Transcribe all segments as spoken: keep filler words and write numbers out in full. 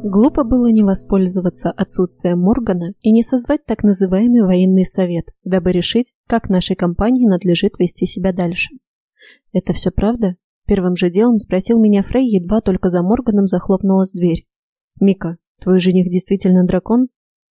Глупо было не воспользоваться отсутствием Моргана и не созвать так называемый военный совет, дабы решить, как нашей компании надлежит вести себя дальше. «Это все правда?» – первым же делом спросил меня Фрей, едва только за Морганом захлопнулась дверь. «Мика, твой жених действительно дракон?»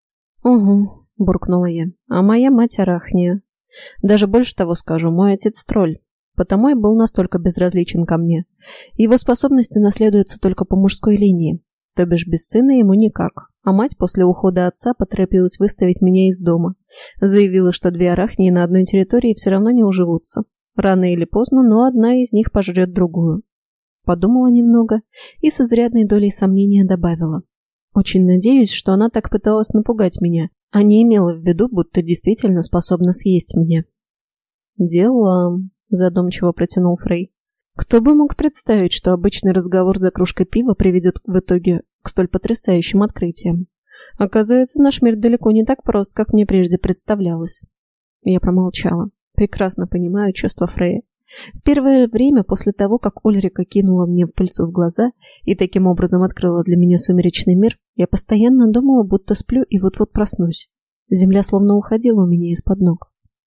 «Угу», – буркнула я, – «а моя мать Арахния. Даже больше того скажу, мой отец тролль, потому и был настолько безразличен ко мне. Его способности наследуются только по мужской линии. То бишь без сына ему никак, а мать после ухода отца поторопилась выставить меня из дома. Заявила, что две арахнии на одной территории все равно не уживутся. Рано или поздно, но одна из них пожрет другую. Подумала немного и с изрядной долей сомнения добавила. Очень надеюсь, что она так пыталась напугать меня, а не имела в виду, будто действительно способна съесть меня. «Дела», – задумчиво протянул Фрей. Кто бы мог представить, что обычный разговор за кружкой пива приведет в итоге к столь потрясающим открытиям. Оказывается, наш мир далеко не так прост, как мне прежде представлялось. Я промолчала. Прекрасно понимаю чувства Фрея. В первое время, после того, как Ульрика кинула мне в пыльцу в глаза и таким образом открыла для меня сумеречный мир, я постоянно думала, будто сплю и вот-вот проснусь. Земля словно уходила у меня из-под ног.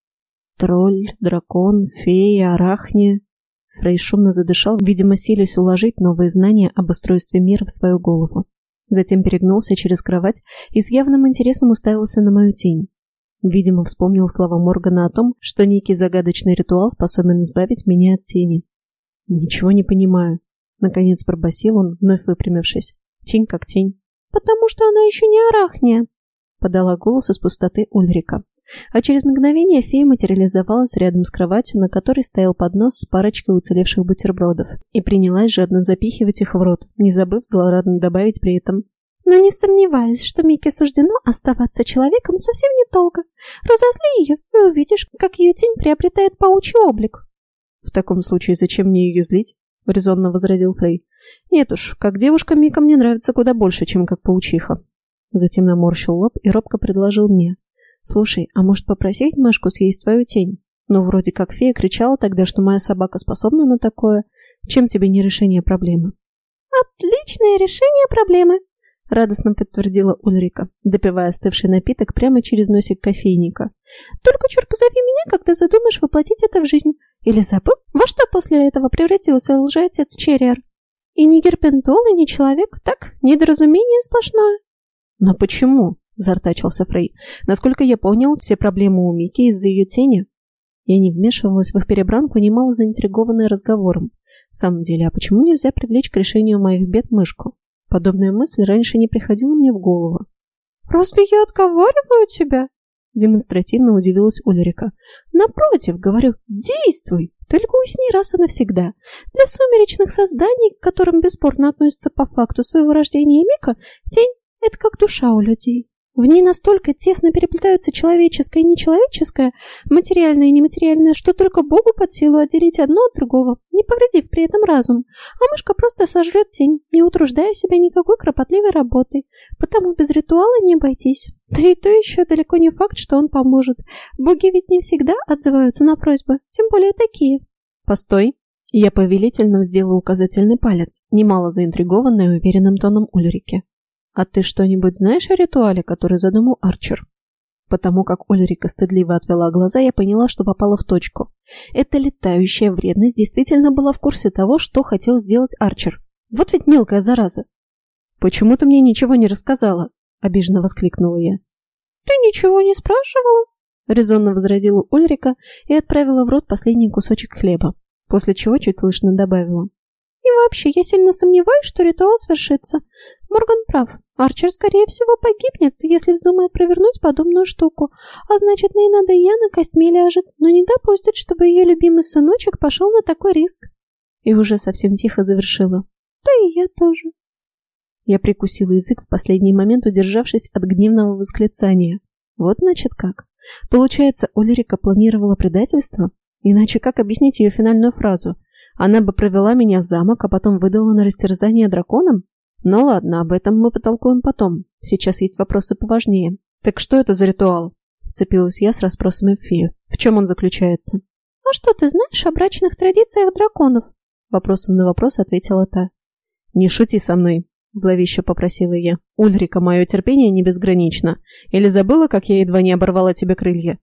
Тролль, дракон, фея, арахния. Фрей шумно задышал, видимо, силясь уложить новые знания об устройстве мира в свою голову. Затем перегнулся через кровать и с явным интересом уставился на мою тень. Видимо, вспомнил слова Моргана о том, что некий загадочный ритуал способен избавить меня от тени. «Ничего не понимаю», — наконец пробасил он, вновь выпрямившись. «Тень как тень». «Потому что она еще не арахния», — подала голос из пустоты Ульрика. А через мгновение фея материализовалась рядом с кроватью, на которой стоял поднос с парочкой уцелевших бутербродов, и принялась жадно запихивать их в рот, не забыв злорадно добавить при этом: «Но не сомневаюсь, что Мике суждено оставаться человеком совсем недолго. Разозли ее, и увидишь, как ее тень приобретает паучий облик». «В таком случае зачем мне ее злить?» — резонно возразил Фрей. «Нет уж, как девушка Мика мне нравится куда больше, чем как паучиха». Затем наморщил лоб и робко предложил мне: «Слушай, а может попросить Машку съесть твою тень? Ну, вроде как фея кричала тогда, что моя собака способна на такое. Чем тебе не решение проблемы?» «Отличное решение проблемы!» — радостно подтвердила Ульрика, допивая остывший напиток прямо через носик кофейника. «Только чур позови меня, когда задумаешь воплотить это в жизнь. Или забыл, во что после этого превратился лжеотец Черриар? И не герпентол, и не человек, так, недоразумение сплошное». «Но почему?» — зартачился Фрей. «Насколько я понял, все проблемы у Мики из-за ее тени». Я не вмешивалась в их перебранку, немало заинтригованная разговором. В самом деле, а почему нельзя привлечь к решению моих бед мышку? Подобная мысль раньше не приходила мне в голову. «Разве я отговариваю тебя?» — демонстративно удивилась Ульрика. «Напротив, говорю, действуй, только усни раз и навсегда. Для сумеречных созданий, к которым бесспорно относится по факту своего рождения Мика, тень — это как душа у людей. В ней настолько тесно переплетаются человеческое и нечеловеческое, материальное и нематериальное, что только Богу под силу отделить одно от другого, не повредив при этом разум. А мышка просто сожрет тень, не утруждая себя никакой кропотливой работой. Потому без ритуала не обойтись. Да и то еще далеко не факт, что он поможет. Боги ведь не всегда отзываются на просьбы, тем более такие». «Постой!» Я повелительно сделала указательный палец, немало заинтригованная уверенным тоном Ульрики. «А ты что-нибудь знаешь о ритуале, который задумал Арчер?» Потому как Ульрика стыдливо отвела глаза, я поняла, что попала в точку. Эта летающая вредность действительно была в курсе того, что хотел сделать Арчер. Вот ведь мелкая зараза. «Почему ты мне ничего не рассказала?» — обиженно воскликнула я. «Ты ничего не спрашивала?» — резонно возразила Ульрика и отправила в рот последний кусочек хлеба, после чего чуть слышно добавила: «И вообще, я сильно сомневаюсь, что ритуал свершится. Морган прав. Арчер, скорее всего, погибнет, если вздумает провернуть подобную штуку. А значит, Нейна Даяна костьми ляжет, но не допустит, чтобы ее любимый сыночек пошел на такой риск». И уже совсем тихо завершила: «Да и я тоже». Я прикусила язык в последний момент, удержавшись от гневного восклицания. Вот значит как. Получается, Ульрика планировала предательство? Иначе как объяснить ее финальную фразу? Она бы провела меня в замок, а потом выдала на растерзание драконам? Ну ладно, об этом мы потолкуем потом. Сейчас есть вопросы поважнее. «Так что это за ритуал?» — вцепилась я с расспросами в фею. «В чем он заключается?» «А что ты знаешь о брачных традициях драконов?» Вопросом на вопрос ответила та. «Не шути со мной», — зловеще попросила я. «Ульрика, мое терпение не безгранично. Или забыла, как я едва не оборвала тебе крылья?»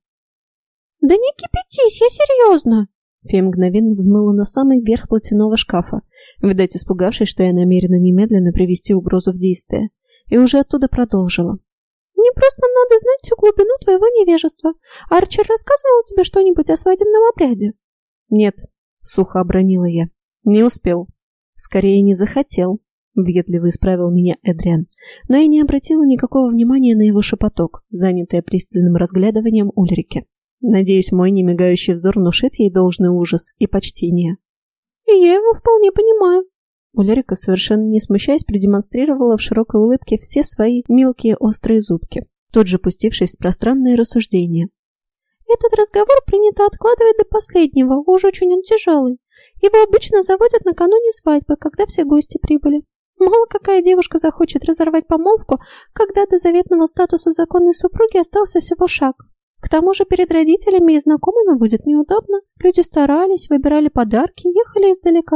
«Да не кипятись, я серьезно!» Фея мгновенно взмыла на самый верх платяного шкафа, видать, испугавшись, что я намерена немедленно привести угрозу в действие, и уже оттуда продолжила. «Мне просто надо знать всю глубину твоего невежества. Арчер рассказывал тебе что-нибудь о свадебном обряде?» «Нет», — сухо обронила я. «Не успел. Скорее, не захотел», — въедливо исправил меня Эдриан, но я не обратила никакого внимания на его шепоток, занятая пристальным разглядыванием Ульрики. Надеюсь, мой немигающий взор внушит ей должный ужас и почтение. «И я его вполне понимаю». Ульрика, совершенно не смущаясь, продемонстрировала в широкой улыбке все свои мелкие острые зубки, тут же пустившись в пространные рассуждения. «Этот разговор принято откладывать до последнего, уж очень он тяжелый. Его обычно заводят накануне свадьбы, когда все гости прибыли. Мало какая девушка захочет разорвать помолвку, когда до заветного статуса законной супруги остался всего шаг. К тому же перед родителями и знакомыми будет неудобно. Люди старались, выбирали подарки, ехали издалека».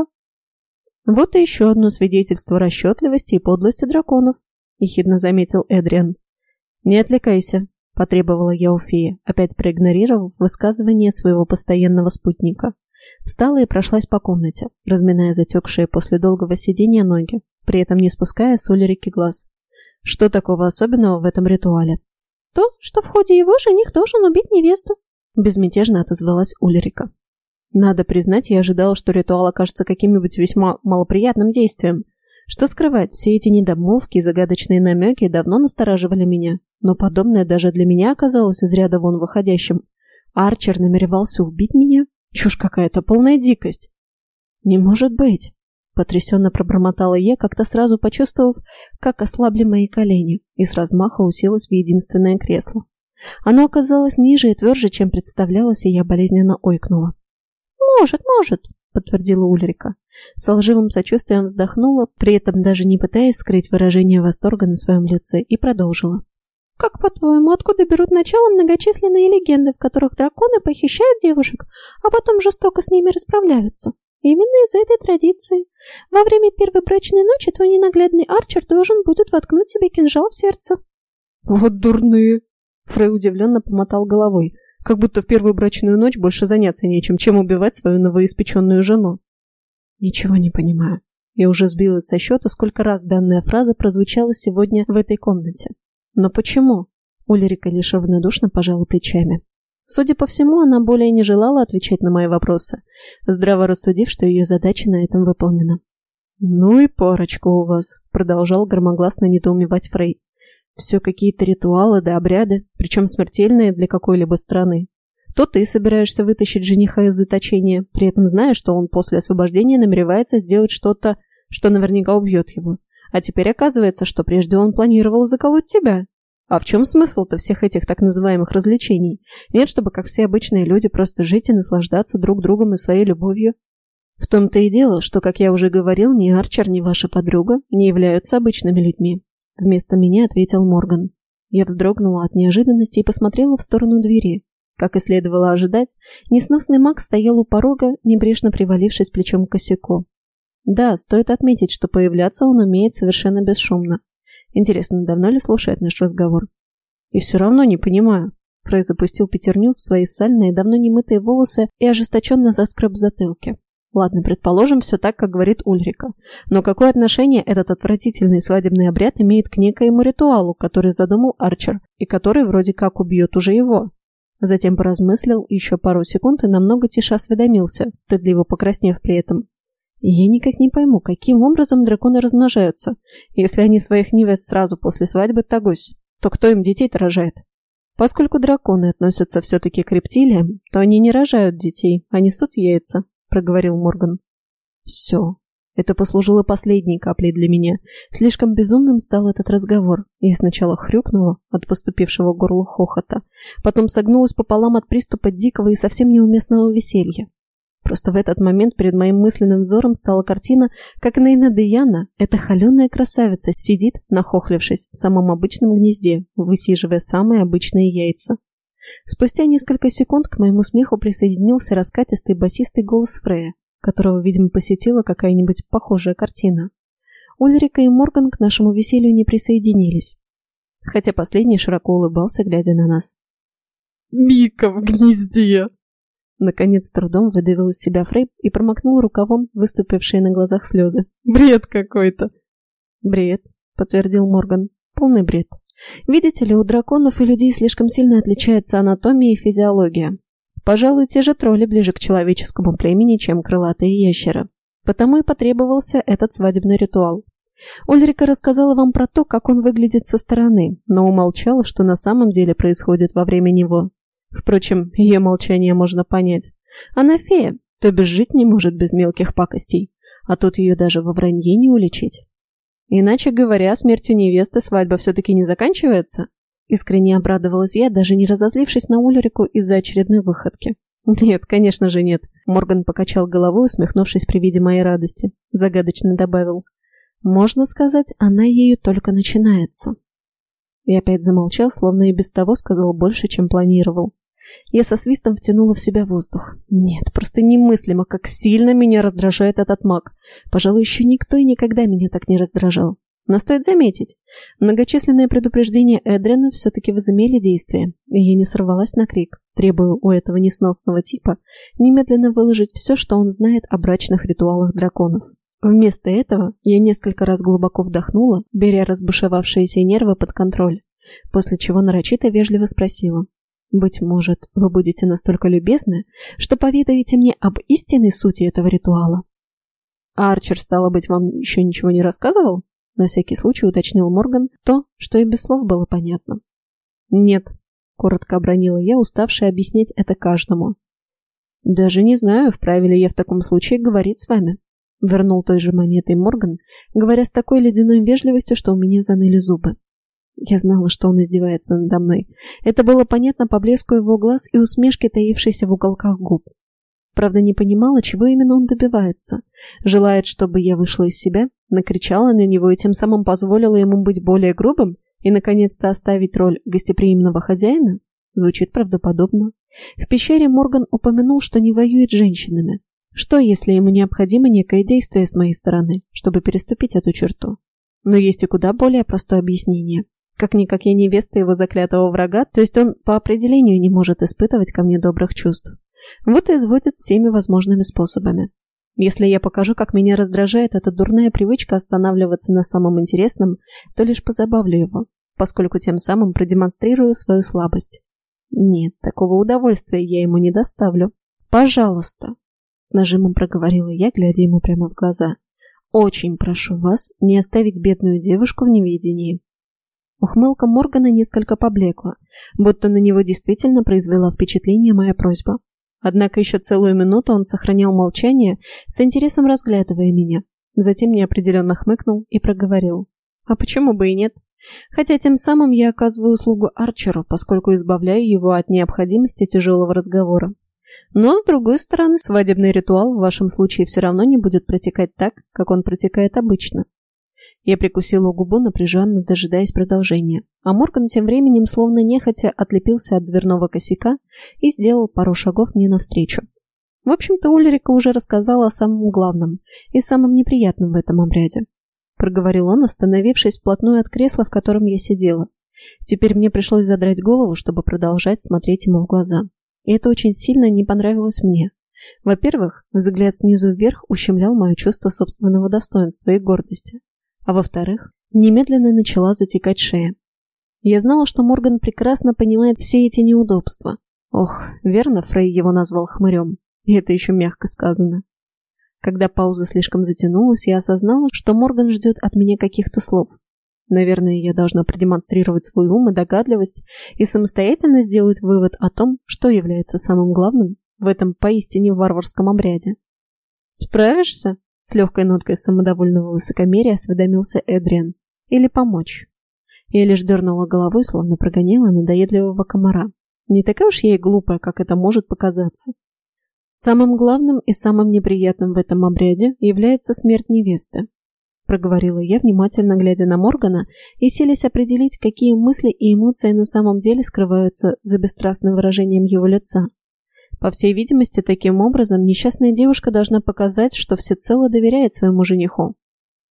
«Вот и еще одно свидетельство расчетливости и подлости драконов», — ехидно заметил Эдриан. «Не отвлекайся», — потребовала я у феи, опять проигнорировав высказывание своего постоянного спутника. Встала и прошлась по комнате, разминая затекшие после долгого сидения ноги, при этом не спуская с Ульрики глаз. Что такого особенного в этом ритуале? «То, что в ходе его жених должен убить невесту», — безмятежно отозвалась Ульрика. Надо признать, я ожидала, что ритуал окажется каким-нибудь весьма малоприятным действием. Что скрывать, все эти недомолвки и загадочные намеки давно настораживали меня, но подобное даже для меня оказалось из ряда вон выходящим. Арчер намеревался убить меня? Чушь какая-то, полная дикость. «Не может быть!» — потрясенно пробормотала я, как-то сразу почувствовав, как ослабли мои колени, и с размаха уселась в единственное кресло. Оно оказалось ниже и тверже, чем представлялось, и я болезненно ойкнула. «Может, может», — подтвердила Ульрика. С лживым сочувствием вздохнула, при этом даже не пытаясь скрыть выражение восторга на своем лице, и продолжила. «Как, по-твоему, откуда берут начало многочисленные легенды, в которых драконы похищают девушек, а потом жестоко с ними расправляются? Именно из этой традиции. Во время первой брачной ночи твой ненаглядный Арчер должен будет воткнуть тебе кинжал в сердце». «Вот дурные!» Фрей удивленно помотал головой, как будто в первую брачную ночь больше заняться нечем, чем убивать свою новоиспеченную жену. «Ничего не понимаю. Я уже сбилась со счета, сколько раз данная фраза прозвучала сегодня в этой комнате. Но почему?» Ульрика лишь равнодушно пожала плечами. Судя по всему, она более не желала отвечать на мои вопросы, здраво рассудив, что ее задача на этом выполнена. «Ну и парочка у вас», — продолжал громогласно недоумевать Фрей. «Все какие-то ритуалы да обряды, причем смертельные для какой-либо страны. То ты собираешься вытащить жениха из заточения, при этом зная, что он после освобождения намеревается сделать что-то, что наверняка убьет его. А теперь оказывается, что прежде он планировал заколоть тебя. А в чем смысл-то всех этих так называемых развлечений? Нет, чтобы, как все обычные люди, просто жить и наслаждаться друг другом и своей любовью?» «В том-то и дело, что, как я уже говорил, ни Арчер, ни ваша подруга не являются обычными людьми», — вместо меня ответил Морган. Я вздрогнула от неожиданности и посмотрела в сторону двери. Как и следовало ожидать, несносный маг стоял у порога, небрежно привалившись плечом к косяку. Да, стоит отметить, что появляться он умеет совершенно бесшумно. Интересно, давно ли слушает наш разговор? «И все равно не понимаю». Фрей запустил пятерню в свои сальные, давно немытые волосы и ожесточенно заскреб в затылке. Ладно, предположим, все так, как говорит Ульрика. Но какое отношение этот отвратительный свадебный обряд имеет к некоему ритуалу, который задумал Арчер, и который вроде как убьет уже его? Затем поразмыслил еще пару секунд и намного тише осведомился, стыдливо покраснев при этом. И я никак не пойму, каким образом драконы размножаются. Если они своих невест сразу после свадьбы тагось, то кто им детей-то рожает? Поскольку драконы относятся все-таки к рептилиям, то они не рожают детей, а несут яйца, проговорил Морган. Все. Это послужило последней каплей для меня. Слишком безумным стал этот разговор. Я сначала хрюкнула от поступившего к горлу хохота, потом согнулась пополам от приступа дикого и совсем неуместного веселья. Просто в этот момент перед моим мысленным взором стала картина, как Нейна Деяна, эта холеная красавица, сидит, нахохлившись, в самом обычном гнезде, высиживая самые обычные яйца. Спустя несколько секунд к моему смеху присоединился раскатистый басистый голос Фрея, которого, видимо, посетила какая-нибудь похожая картина. Ульрика и Морган к нашему веселью не присоединились, хотя последний широко улыбался, глядя на нас. «Мика в гнезде!» Наконец с трудом выдавил из себя Фрей и промокнул рукавом выступившие на глазах слезы. «Бред какой-то!» «Бред», — подтвердил Морган. «Полный бред. Видите ли, у драконов и людей слишком сильно отличается анатомия и физиология. Пожалуй, те же тролли ближе к человеческому племени, чем крылатые ящеры. Потому и потребовался этот свадебный ритуал. Ульрика рассказала вам про то, как он выглядит со стороны, но умолчала, что на самом деле происходит во время него. Впрочем, ее молчание можно понять. Она фея, то бишь жить не может без мелких пакостей, а тут ее даже во вранье не уличить. Иначе говоря, смертью невесты свадьба все-таки не заканчивается?» Искренне обрадовалась я, даже не разозлившись на Ульрику из-за очередной выходки. «Нет, конечно же нет», — Морган покачал головой, усмехнувшись при виде моей радости. Загадочно добавил. «Можно сказать, она ею только начинается». И опять замолчал, словно и без того сказал больше, чем планировал. Я со свистом втянула в себя воздух. Нет, просто немыслимо, как сильно меня раздражает этот маг. Пожалуй, еще никто и никогда меня так не раздражал. Но стоит заметить, многочисленные предупреждения Эдриана все-таки возымели действие, и я не сорвалась на крик, требуя у этого несносного типа немедленно выложить все, что он знает о брачных ритуалах драконов. Вместо этого я несколько раз глубоко вдохнула, беря разбушевавшиеся нервы под контроль, после чего нарочито вежливо спросила. «Быть может, вы будете настолько любезны, что поведаете мне об истинной сути этого ритуала?» «А Арчер, стало быть, вам еще ничего не рассказывал?» На всякий случай уточнил Морган то, что и без слов было понятно. «Нет», — коротко обронила я, уставшая объяснять это каждому. «Даже не знаю, вправе ли я в таком случае говорить с вами», — вернул той же монетой Морган, говоря с такой ледяной вежливостью, что у меня заныли зубы. Я знала, что он издевается надо мной. Это было понятно по блеску его глаз и усмешке, таившейся в уголках губ. Правда, не понимала, чего именно он добивается. Желает, чтобы я вышла из себя, накричала на него и тем самым позволила ему быть более грубым и, наконец-то, оставить роль гостеприимного хозяина? Звучит правдоподобно. В пещере Морган упомянул, что не воюет с женщинами. Что, если ему необходимо некое действие с моей стороны, чтобы переступить эту черту? Но есть и куда более простое объяснение. Как-никак я невеста его заклятого врага, то есть он по определению не может испытывать ко мне добрых чувств. Вот и изводит всеми возможными способами. Если я покажу, как меня раздражает эта дурная привычка останавливаться на самом интересном, то лишь позабавлю его, поскольку тем самым продемонстрирую свою слабость. Нет, такого удовольствия я ему не доставлю. «Пожалуйста», — с нажимом проговорила я, глядя ему прямо в глаза, «очень прошу вас не оставить бедную девушку в неведении». Ухмылка Моргана несколько поблекла, будто на него действительно произвела впечатление моя просьба. Однако еще целую минуту он сохранял молчание, с интересом разглядывая меня. Затем неопределенно хмыкнул и проговорил. А почему бы и нет? Хотя тем самым я оказываю услугу Арчеру, поскольку избавляю его от необходимости тяжелого разговора. Но, с другой стороны, свадебный ритуал в вашем случае все равно не будет протекать так, как он протекает обычно. Я прикусила губу, напряженно дожидаясь продолжения, а Морган тем временем словно нехотя отлепился от дверного косяка и сделал пару шагов мне навстречу. В общем-то, Ульрика уже рассказала о самом главном и самом неприятном в этом обряде. Проговорил он, остановившись вплотную от кресла, в котором я сидела. Теперь мне пришлось задрать голову, чтобы продолжать смотреть ему в глаза. И это очень сильно не понравилось мне. Во-первых, взгляд снизу вверх ущемлял мое чувство собственного достоинства и гордости. А во-вторых, немедленно начала затекать шея. Я знала, что Морган прекрасно понимает все эти неудобства. Ох, верно Фрей его назвал хмырем. И это еще мягко сказано. Когда пауза слишком затянулась, я осознала, что Морган ждет от меня каких-то слов. Наверное, я должна продемонстрировать свой ум и догадливость и самостоятельно сделать вывод о том, что является самым главным в этом поистине варварском обряде. «Справишься?» — с легкой ноткой самодовольного высокомерия осведомился Эдриан. «Или помочь?» Я лишь дернула головой, словно прогоняла надоедливого комара. Не такая уж я и глупая, как это может показаться. Самым главным и самым неприятным в этом обряде является смерть невесты, проговорила я, внимательно глядя на Моргана и селись определить, какие мысли и эмоции на самом деле скрываются за бесстрастным выражением его лица. По всей видимости, таким образом несчастная девушка должна показать, что всецело доверяет своему жениху.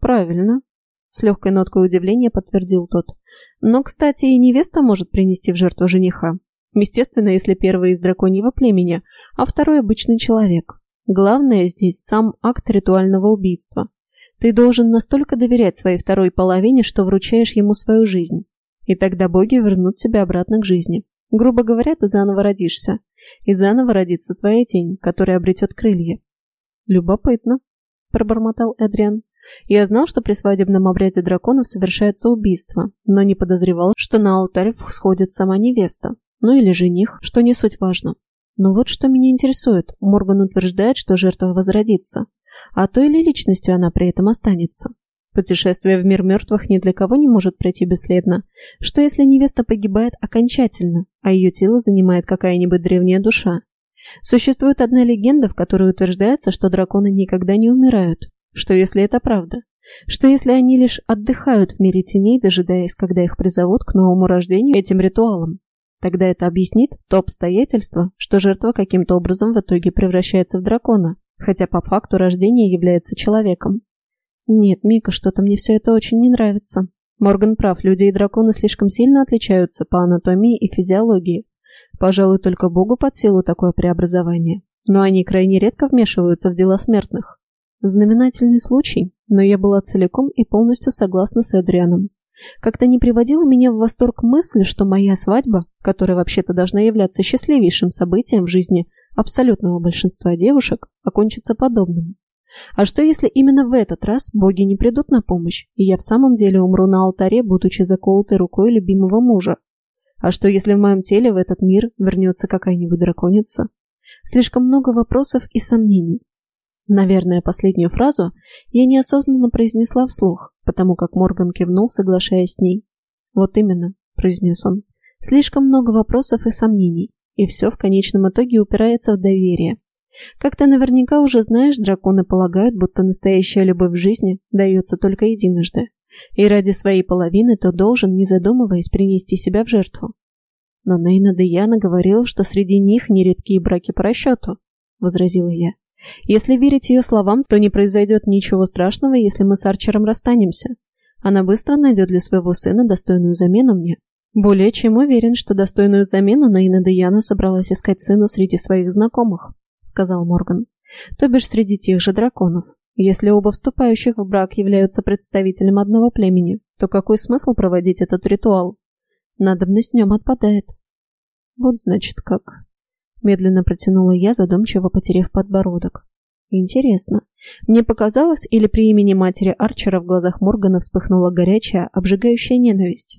Правильно. С легкой ноткой удивления подтвердил тот. Но, кстати, и невеста может принести в жертву жениха. Естественно, если первый из драконьего племени, а второй обычный человек. Главное здесь сам акт ритуального убийства. Ты должен настолько доверять своей второй половине, что вручаешь ему свою жизнь. И тогда боги вернут тебя обратно к жизни. Грубо говоря, ты заново родишься. И заново родится твоя тень, которая обретет крылья. Любопытно, пробормотал Эдриан. Я знал, что при свадебном обряде драконов совершается убийство, но не подозревал, что на алтарь сходит сама невеста. Ну или жених, что не суть важно. Но вот что меня интересует. Морган утверждает, что жертва возродится. А той ли личностью она при этом останется? Путешествие в мир мертвых ни для кого не может пройти бесследно. Что если невеста погибает окончательно, а ее тело занимает какая-нибудь древняя душа? Существует одна легенда, в которой утверждается, что драконы никогда не умирают. Что если это правда? Что если они лишь отдыхают в мире теней, дожидаясь, когда их призовут к новому рождению этим ритуалом? Тогда это объяснит то обстоятельство, что жертва каким-то образом в итоге превращается в дракона, хотя по факту рождения является человеком. Нет, Мика, что-то мне все это очень не нравится. Морган прав, люди и драконы слишком сильно отличаются по анатомии и физиологии. Пожалуй, только Богу под силу такое преобразование. Но они крайне редко вмешиваются в дела смертных. Знаменательный случай, но я была целиком и полностью согласна с Эдрианом. Как-то не приводила меня в восторг мысль, что моя свадьба, которая вообще-то должна являться счастливейшим событием в жизни абсолютного большинства девушек, окончится подобным. А что если именно в этот раз боги не придут на помощь, и я в самом деле умру на алтаре, будучи заколотой рукой любимого мужа? А что если в моем теле в этот мир вернется какая-нибудь драконица? Слишком много вопросов и сомнений. Наверное, последнюю фразу я неосознанно произнесла вслух, потому как Морган кивнул, соглашаясь с ней. «Вот именно», — произнес он, — «слишком много вопросов и сомнений, и все в конечном итоге упирается в доверие. Как ты наверняка уже знаешь, драконы полагают, будто настоящая любовь в жизни дается только единожды, и ради своей половины ты должен, не задумываясь, принести себя в жертву». «Но Нейна Деяна говорила, что среди них нередки браки по расчету», — возразила я. «Если верить ее словам, то не произойдет ничего страшного, если мы с Арчером расстанемся. Она быстро найдет для своего сына достойную замену мне». «Более чем уверен, что достойную замену Нейна Деяна собралась искать сыну среди своих знакомых», — сказал Морган. «То бишь среди тех же драконов. Если оба вступающих в брак являются представителем одного племени, то какой смысл проводить этот ритуал? Надобность в нем отпадает». «Вот значит как», — медленно протянула я, задумчиво потеряв подбородок. «Интересно. Мне показалось, или при имени матери Арчера в глазах Моргана вспыхнула горячая, обжигающая ненависть?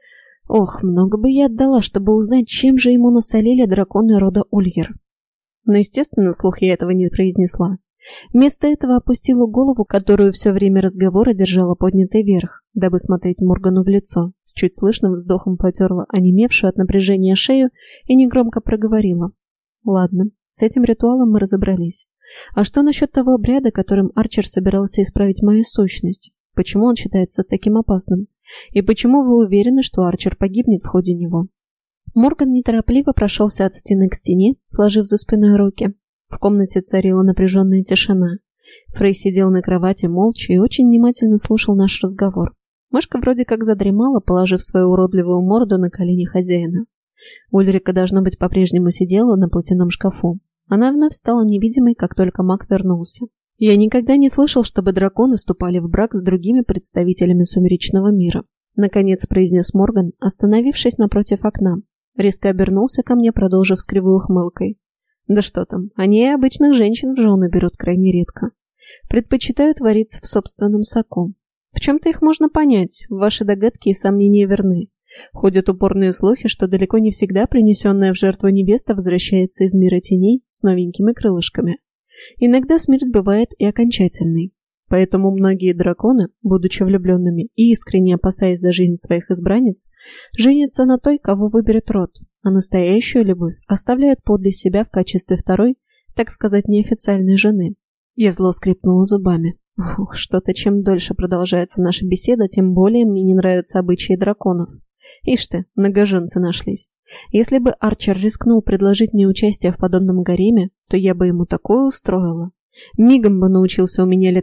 Ох, много бы я отдала, чтобы узнать, чем же ему насолили драконы рода Ульер». Но, естественно, вслух я этого не произнесла. Вместо этого опустила голову, которую все время разговора держала поднятой вверх, дабы смотреть Моргану в лицо, с чуть слышным вздохом потерла онемевшую от напряжения шею и негромко проговорила. «Ладно, с этим ритуалом мы разобрались. А что насчет того обряда, которым Арчер собирался исправить мою сущность? Почему он считается таким опасным? И почему вы уверены, что Арчер погибнет в ходе него?» Морган неторопливо прошелся от стены к стене, сложив за спиной руки. В комнате царила напряженная тишина. Фрей сидел на кровати молча и очень внимательно слушал наш разговор. Мышка вроде как задремала, положив свою уродливую морду на колени хозяина. Ульрика, должно быть, по-прежнему сидела на платяном шкафу. Она вновь стала невидимой, как только маг вернулся. Я никогда не слышал, чтобы драконы вступали в брак с другими представителями сумеречного мира. Наконец произнес Морган, остановившись напротив окна. Резко обернулся ко мне, продолжив с кривой ухмылкой. Да что там, они и обычных женщин в жены берут крайне редко. Предпочитают вариться в собственном соку. В чем-то их можно понять, ваши догадки и сомнения верны. Ходят упорные слухи, что далеко не всегда принесенная в жертву невеста возвращается из мира теней с новенькими крылышками. Иногда смерть бывает и окончательной. Поэтому многие драконы, будучи влюбленными и искренне опасаясь за жизнь своих избранниц, женятся на той, кого выберет род, а настоящую любовь оставляют подле себя в качестве второй, так сказать, неофициальной жены. Я зло скрипнула зубами. Ух, что-то чем дольше продолжается наша беседа, тем более мне не нравятся обычаи драконов. Ишь ты, многоженцы нашлись. Если бы Арчер рискнул предложить мне участие в подобном гареме, то я бы ему такое устроила. Мигом бы научился у меня летать,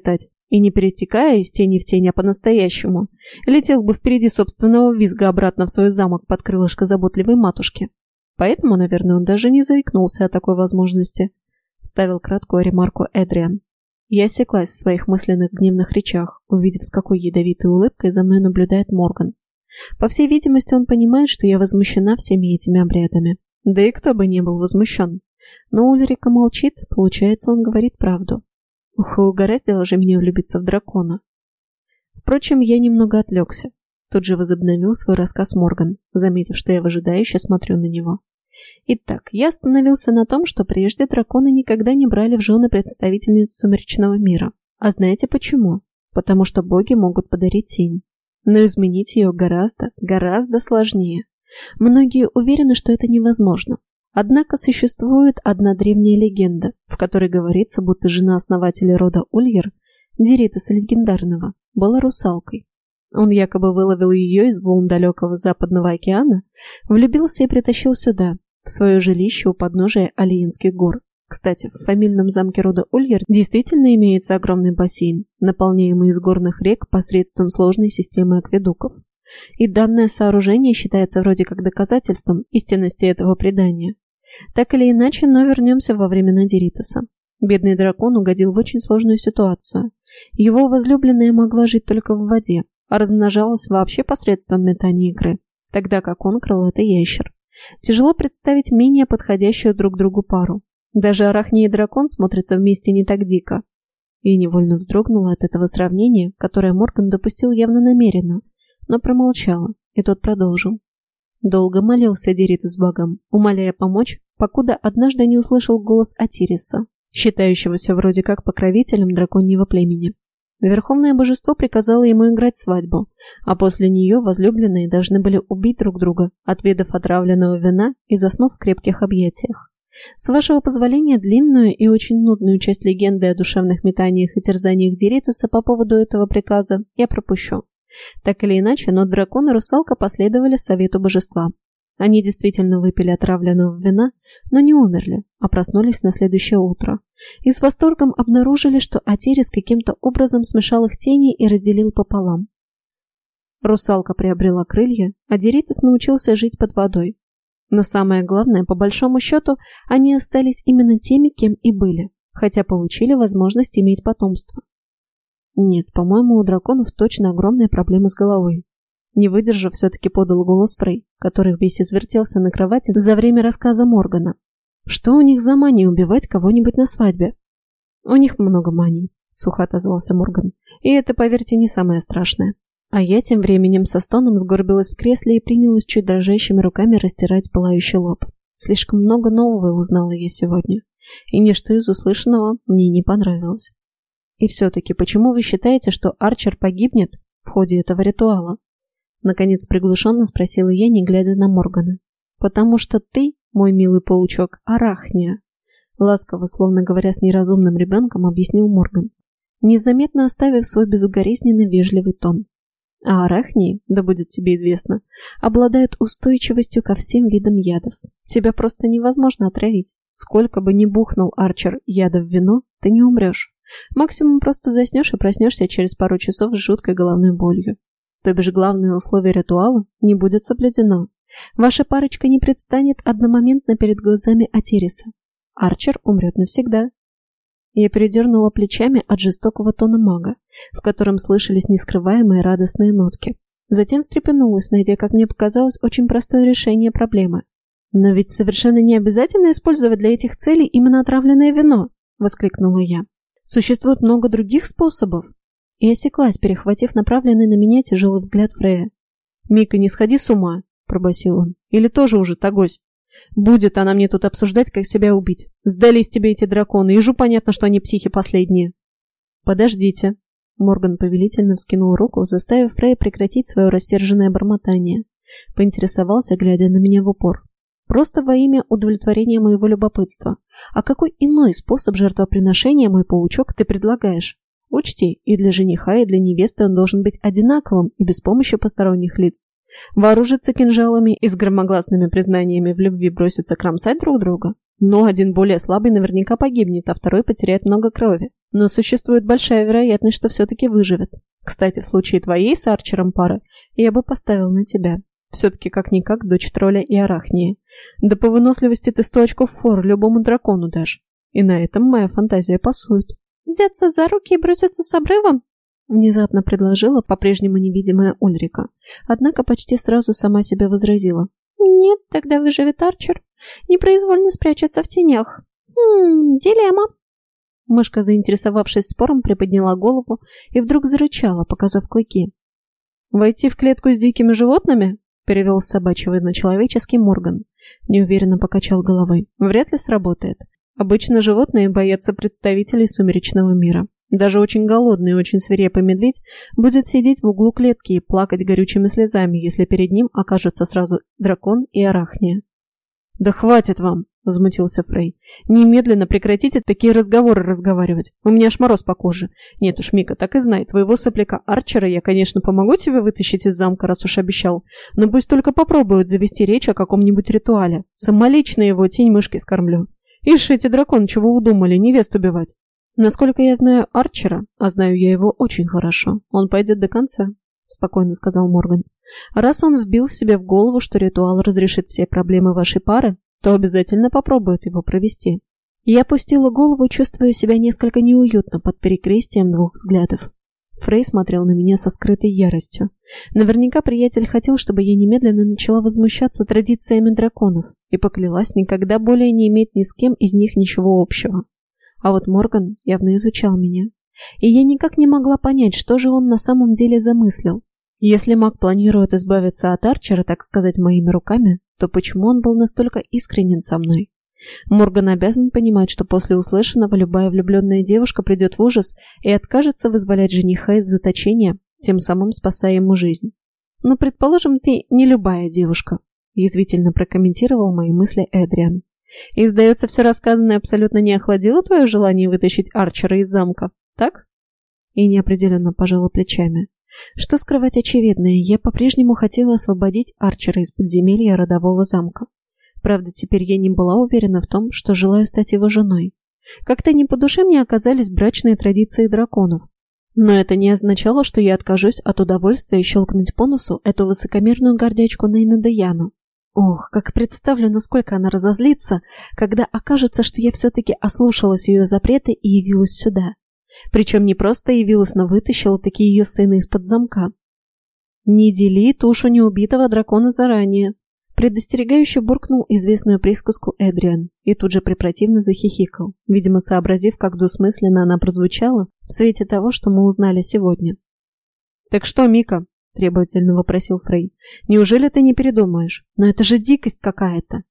и не перетекая из тени в тень, а по-настоящему, летел бы впереди собственного визга обратно в свой замок под крылышко заботливой матушки. Поэтому, наверное, он даже не заикнулся о такой возможности, вставил краткую ремарку Эдриан. Я осеклась в своих мысленных гневных речах, увидев, с какой ядовитой улыбкой за мной наблюдает Морган. По всей видимости, он понимает, что я возмущена всеми этими обрядами. Да и кто бы не был возмущен. Но Ульрика молчит, получается, он говорит правду. Ух, угораздило же меня влюбиться в дракона. Впрочем, я немного отвлекся. Тут же возобновил свой рассказ Морган, заметив, что я выжидающе смотрю на него. Итак, я остановился на том, что прежде драконы никогда не брали в жены представительниц сумеречного мира. А знаете почему? Потому что боги могут подарить тень. Но изменить ее гораздо, гораздо сложнее. Многие уверены, что это невозможно. Однако существует одна древняя легенда, в которой говорится, будто жена основателя рода Ульер, Диритаса Легендарного, была русалкой. Он якобы выловил ее из волн далекого Западного океана, влюбился и притащил сюда, в свое жилище у подножия Алиенских гор. Кстати, в фамильном замке рода Ульер действительно имеется огромный бассейн, наполняемый из горных рек посредством сложной системы акведуков. И данное сооружение считается вроде как доказательством истинности этого предания. Так или иначе, но вернемся во времена Диритаса. Бедный дракон угодил в очень сложную ситуацию. Его возлюбленная могла жить только в воде, а размножалась вообще посредством метания икры, тогда как он крылатый ящер. Тяжело представить менее подходящую друг другу пару. Даже арахния и дракон смотрятся вместе не так дико. Я невольно вздрогнула от этого сравнения, которое Морган допустил явно намеренно, но промолчала, и тот продолжил. Долго молился Диритас богам, умоляя помочь, покуда однажды не услышал голос Атириса, считающегося вроде как покровителем драконьего племени. Верховное божество приказало ему играть свадьбу, а после нее возлюбленные должны были убить друг друга, отведав отравленного вина и заснув в крепких объятиях. С вашего позволения, длинную и очень нудную часть легенды о душевных метаниях и терзаниях Диритаса по поводу этого приказа я пропущу. Так или иначе, но дракон и русалка последовали совету божества. Они действительно выпили отравленного вина, но не умерли, а проснулись на следующее утро. И с восторгом обнаружили, что Атирис каким-то образом смешал их тени и разделил пополам. Русалка приобрела крылья, а Диритас научился жить под водой. Но самое главное, по большому счету, они остались именно теми, кем и были, хотя получили возможность иметь потомство. Нет, по-моему, у драконов точно огромные проблемы с головой. Не выдержав, все-таки подал голос Фрей, который весь извертелся на кровати за время рассказа Моргана. Что у них за мания убивать кого-нибудь на свадьбе? У них много маний, сухо отозвался Морган. И это, поверьте, не самое страшное. А я тем временем со стоном сгорбилась в кресле и принялась чуть дрожащими руками растирать пылающий лоб. Слишком много нового узнала я сегодня, и ничто из услышанного мне не понравилось. И все-таки, почему вы считаете, что Арчер погибнет в ходе этого ритуала? Наконец приглушенно спросила я, не глядя на Моргана. Потому что ты, мой милый паучок, арахния. Ласково, словно говоря с неразумным ребенком, объяснил Морган, незаметно оставив свой безукоризненно вежливый тон. А арахнии, да будет тебе известно, обладают устойчивостью ко всем видам ядов. Тебя просто невозможно отравить. Сколько бы ни бухнул Арчер яда в вино, ты не умрешь. Максимум просто заснешь и проснешься через пару часов с жуткой головной болью. То бишь главное условие ритуала не будет соблюдено. Ваша парочка не предстанет одномоментно перед глазами Атириса. Арчер умрет навсегда. Я передернула плечами от жестокого тона мага, в котором слышались нескрываемые радостные нотки. Затем встрепенулась, найдя, как мне показалось, очень простое решение проблемы. «Но ведь совершенно не обязательно использовать для этих целей именно отравленное вино!» — воскликнула я. «Существует много других способов!» И осеклась, перехватив направленный на меня тяжелый взгляд Фрея. «Мика, не сходи с ума!» — пробасил он. «Или тоже уже тогось? Будет она мне тут обсуждать, как себя убить. Сдались тебе эти драконы, ежу понятно, что они психи последние». «Подождите». Морган повелительно вскинул руку, заставив Фрея прекратить свое рассерженное бормотание. Поинтересовался, глядя на меня в упор. «Просто во имя удовлетворения моего любопытства. А какой иной способ жертвоприношения, мой паучок, ты предлагаешь? Учти, и для жениха, и для невесты он должен быть одинаковым и без помощи посторонних лиц. Вооружиться кинжалами и с громогласными признаниями в любви броситься кромсать друг друга? Но один более слабый наверняка погибнет, а второй потеряет много крови. но существует большая вероятность, что все-таки выживет. Кстати, в случае твоей с Арчером пары я бы поставил на тебя. Все-таки как-никак дочь тролля и арахнии. Да по выносливости ты сто очков фор любому дракону дашь. И на этом моя фантазия пасует. Взяться за руки и броситься с обрывом? Внезапно предложила по-прежнему невидимая Ульрика. Однако почти сразу сама себе возразила. Нет, тогда выживет Арчер. Непроизвольно спрячется в тенях. Хм, дилемма. Мышка, заинтересовавшись спором, приподняла голову и вдруг зарычала, показав клыки. «Войти в клетку с дикими животными?» – перевел с собачьего на человеческий Морган. Неуверенно покачал головой. «Вряд ли сработает. Обычно животные боятся представителей сумеречного мира. Даже очень голодный и очень свирепый медведь будет сидеть в углу клетки и плакать горючими слезами, если перед ним окажутся сразу дракон и арахния». «Да хватит вам!» – возмутился Фрей. «Немедленно прекратите такие разговоры разговаривать. У меня аж мороз по коже. Нет уж, Мика, так и знай, твоего сопляка Арчера я, конечно, помогу тебе вытащить из замка, раз уж обещал, но пусть только попробуют завести речь о каком-нибудь ритуале. Самолично его тень мышки скормлю. Ишь, эти драконы чего удумали, невест убивать? Насколько я знаю Арчера, а знаю я его очень хорошо, он пойдет до конца», – спокойно сказал Морган. «Раз он вбил себе в голову, что ритуал разрешит все проблемы вашей пары, то обязательно попробует его провести». Я опустила голову, чувствуя себя несколько неуютно под перекрестием двух взглядов. Фрей смотрел на меня со скрытой яростью. Наверняка приятель хотел, чтобы я немедленно начала возмущаться традициями драконов и поклялась никогда более не иметь ни с кем из них ничего общего. А вот Морган явно изучал меня. И я никак не могла понять, что же он на самом деле замыслил. Если маг планирует избавиться от Арчера, так сказать, моими руками, то почему он был настолько искренен со мной? Морган обязан понимать, что после услышанного любая влюбленная девушка придет в ужас и откажется вызволять жениха из заточения, тем самым спасая ему жизнь. «Ну, предположим, ты не любая девушка», – язвительно прокомментировал мои мысли Эдриан. «И, сдается, все рассказанное абсолютно не охладило твое желание вытащить Арчера из замка, так?» И неопределенно пожала плечами. Что скрывать очевидное, я по-прежнему хотела освободить Арчера из подземелья родового замка. Правда, теперь я не была уверена в том, что желаю стать его женой. Как-то не по душе мне оказались брачные традиции драконов. Но это не означало, что я откажусь от удовольствия щелкнуть по носу эту высокомерную гордячку Нейна-Деяну. Ох, как представлю, насколько она разозлится, когда окажется, что я все-таки ослушалась ее запреты и явилась сюда. Причем не просто явилась, но вытащила такие ее сына из-под замка. «Не дели тушу неубитого дракона заранее», предостерегающе буркнул известную присказку Эдриан и тут же препротивно захихикал, видимо, сообразив, как двусмысленно она прозвучала в свете того, что мы узнали сегодня. «Так что, Мика?» – требовательно вопросил Фрей. «Неужели ты не передумаешь? Но это же дикость какая-то!»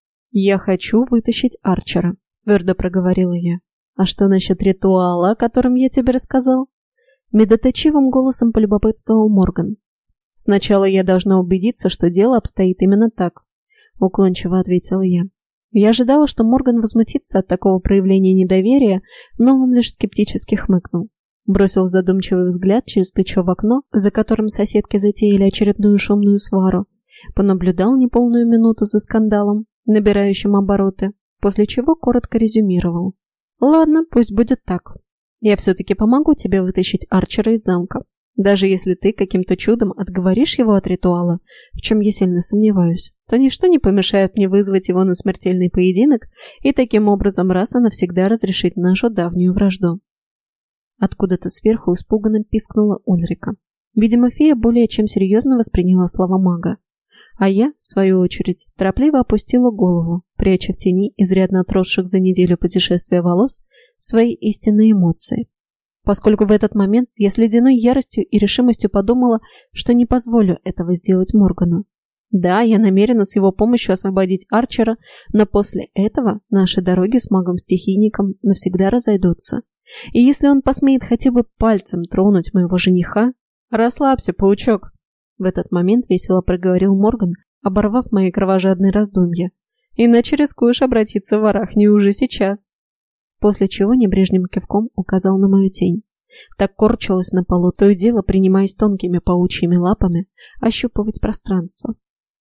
«Я хочу вытащить Арчера», – твердо проговорила я. «А что насчет ритуала, о котором я тебе рассказал?» Медоточивым голосом полюбопытствовал Морган. «Сначала я должна убедиться, что дело обстоит именно так», — уклончиво ответила я. Я ожидала, что Морган возмутится от такого проявления недоверия, но он лишь скептически хмыкнул. Бросил задумчивый взгляд через плечо в окно, за которым соседки затеяли очередную шумную свару, понаблюдал неполную минуту за скандалом, набирающим обороты, после чего коротко резюмировал. «Ладно, пусть будет так. Я все-таки помогу тебе вытащить Арчера из замка. Даже если ты каким-то чудом отговоришь его от ритуала, в чем я сильно сомневаюсь, то ничто не помешает мне вызвать его на смертельный поединок и таким образом раз и навсегда разрешить нашу давнюю вражду». Откуда-то сверху испуганно пискнула Ульрика. Видимо, фея более чем серьезно восприняла слова мага. А я, в свою очередь, торопливо опустила голову, пряча в тени изрядно отросших за неделю путешествия волос свои истинные эмоции. Поскольку в этот момент я с ледяной яростью и решимостью подумала, что не позволю этого сделать Моргану. Да, я намерена с его помощью освободить Арчера, но после этого наши дороги с магом-стихийником навсегда разойдутся. И если он посмеет хотя бы пальцем тронуть моего жениха... «Расслабься, паучок!» В этот момент весело проговорил Морган, оборвав мои кровожадные раздумья. «Иначе рискуешь обратиться в арахнию уже сейчас». После чего небрежным кивком указал на мою тень. Так корчилась на полу, то и дело, принимаясь тонкими паучьими лапами ощупывать пространство.